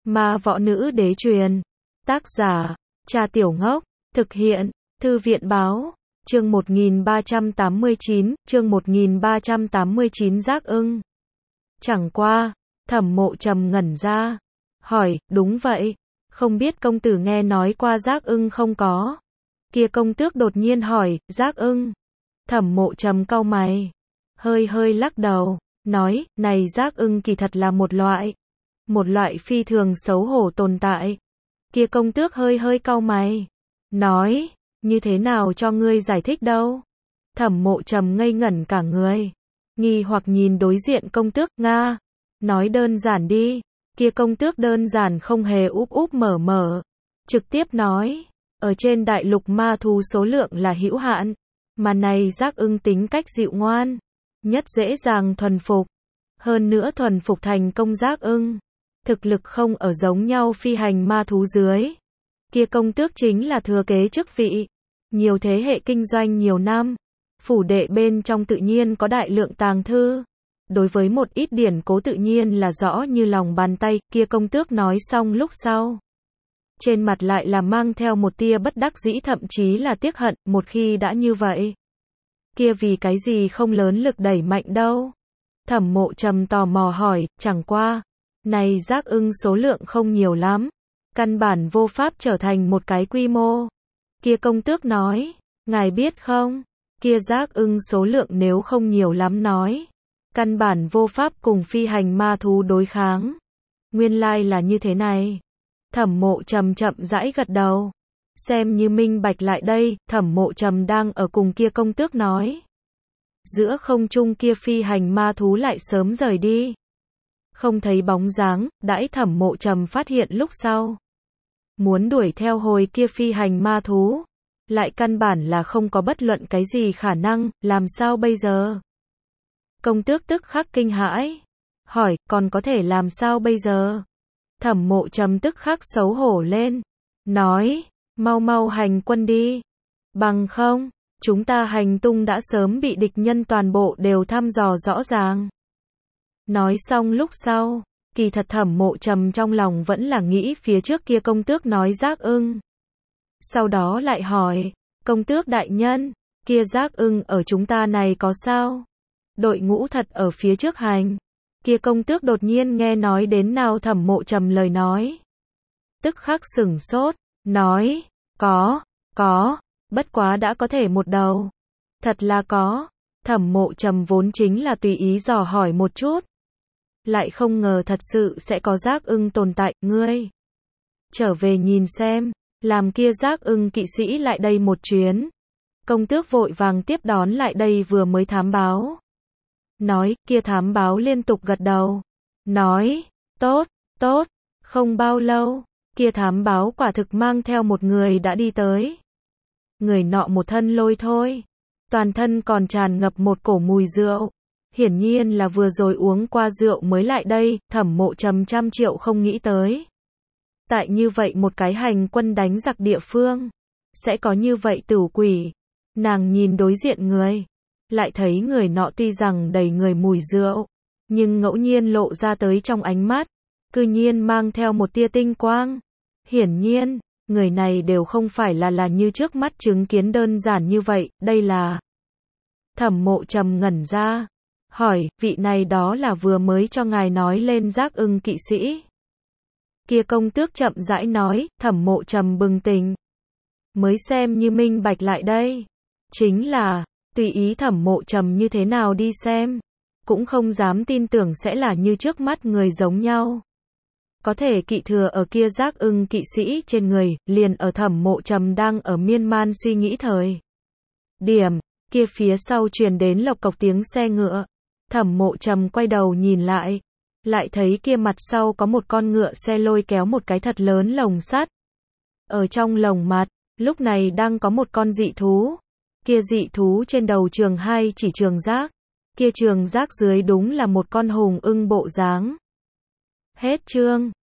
Ma võ nữ đế truyền. Tác giả, Trà Tiểu Ngốc. Thực hiện, Thư viện báo. Chương 1389, Giác ưng. Chẳng qua, Thẩm Mộ Trầm ngẩn ra. Hỏi, đúng vậy. Không biết công tử nghe nói qua Giác ưng không có? Kia công tước đột nhiên hỏi, Giác ưng. Thẩm Mộ Trầm cau mày. Hơi lắc đầu. Nói, này Giác ưng kỳ thật là một loại phi thường xấu hổ tồn tại. Kia công tước hơi cau mày. Nói, như thế nào cho ngươi giải thích đâu? Thẩm Mộ Trầm ngây ngẩn cả người. Nghi hoặc nhìn đối diện công tước, Nga. Nói đơn giản đi. Kia công tước đơn giản không hề úp mở. Trực tiếp nói, ở trên đại lục ma thú số lượng là hữu hạn. Mà này Giác ưng tính cách dịu ngoan. Nhất dễ dàng thuần phục. Hơn nữa thuần phục thành công Giác ưng. Thực lực không ở giống nhau phi hành ma thú dưới. Kia công tước chính là thừa kế chức vị. Nhiều thế hệ kinh doanh nhiều năm. Phủ đệ bên trong tự nhiên có đại lượng tàng thư. Đối với một ít điển cố tự nhiên là rõ như lòng bàn tay. Kia công tước nói xong lúc sau. Trên mặt lại là mang theo một tia bất đắc dĩ thậm chí là tiếc hận. Một khi đã như vậy. Kia vì cái gì không lớn lực đẩy mạnh đâu? Thẩm Mộ Trầm tò mò hỏi, chẳng qua. Này Giác ưng số lượng không nhiều lắm. Căn bản vô pháp trở thành một cái quy mô. Kia công tước nói, ngài biết không? Kia Giác ưng số lượng nếu không nhiều lắm nói. Căn bản vô pháp cùng phi hành ma thú đối kháng. Nguyên lai là như thế này. Thẩm Mộ Trầm chậm rãi gật đầu. Xem như minh bạch lại đây, Thẩm Mộ Trầm đang ở cùng kia công tước nói. Giữa không trung kia phi hành ma thú lại sớm rời đi. Không thấy bóng dáng, đãi Thẩm Mộ Trầm phát hiện lúc sau. Muốn đuổi theo hồi kia phi hành ma thú. Lại căn bản là không có bất luận cái gì khả năng, làm sao bây giờ? Công tước tức khắc kinh hãi. Hỏi, còn có thể làm sao bây giờ? Thẩm Mộ Trầm tức khắc xấu hổ lên. Nói, mau hành quân đi. Bằng không, chúng ta hành tung đã sớm bị địch nhân toàn bộ đều thăm dò rõ ràng. Nói xong lúc sau, kỳ thật Thẩm Mộ Trầm trong lòng vẫn là nghĩ phía trước kia công tước nói Giác ưng. Sau đó lại hỏi, công tước đại nhân, kia Giác ưng ở chúng ta này có sao? Đội ngũ thật ở phía trước hành. Kia công tước đột nhiên nghe nói đến nào Thẩm Mộ Trầm lời nói. Tức khắc sửng sốt, nói, có, bất quá đã có thể một đầu. Thật là có. Thẩm Mộ Trầm vốn chính là tùy ý dò hỏi một chút. Lại không ngờ thật sự sẽ có Giác ưng tồn tại, ngươi. Trở về nhìn xem, làm kia Giác ưng kỵ sĩ lại đây một chuyến. Công tước vội vàng tiếp đón lại đây vừa mới thám báo. Nói, kia thám báo liên tục gật đầu. Nói, tốt, không bao lâu, kia thám báo quả thực mang theo một người đã đi tới. Người nọ một thân lôi thôi. Toàn thân còn tràn ngập một cổ mùi rượu. Hiển nhiên là vừa rồi uống qua rượu mới lại đây, Thẩm Mộ Trầm trăm triệu không nghĩ tới. Tại như vậy một cái hành quân đánh giặc địa phương, sẽ có như vậy tửu quỷ. Nàng nhìn đối diện người, lại thấy người nọ tuy rằng đầy người mùi rượu, nhưng ngẫu nhiên lộ ra tới trong ánh mắt, cư nhiên mang theo một tia tinh quang. Hiển nhiên, người này đều không phải là như trước mắt chứng kiến đơn giản như vậy, đây là... Thẩm Mộ Trầm ngẩn ra, hỏi, vị này đó là vừa mới cho ngài nói lên Giác ưng kỵ sĩ. Kia công tước chậm rãi nói, Thẩm Mộ Trầm bừng tỉnh. Mới xem như minh bạch lại đây. Chính là, tùy ý Thẩm Mộ Trầm như thế nào đi xem. Cũng không dám tin tưởng sẽ là như trước mắt người giống nhau. Có thể kỵ thừa ở kia Giác ưng kỵ sĩ trên người, liền ở Thẩm Mộ Trầm đang ở miên man suy nghĩ thời. Điểm, kia phía sau truyền đến lộc cộc tiếng xe ngựa. Thẩm Mộ Trầm quay đầu nhìn lại. Lại thấy kia mặt sau có một con ngựa xe lôi kéo một cái thật lớn lồng sắt. Ở trong lồng mặt, lúc này đang có một con dị thú. Kia dị thú trên đầu trường hai chỉ trường giác. Kia trường giác dưới đúng là một con hùng ưng bộ dáng. Hết chương.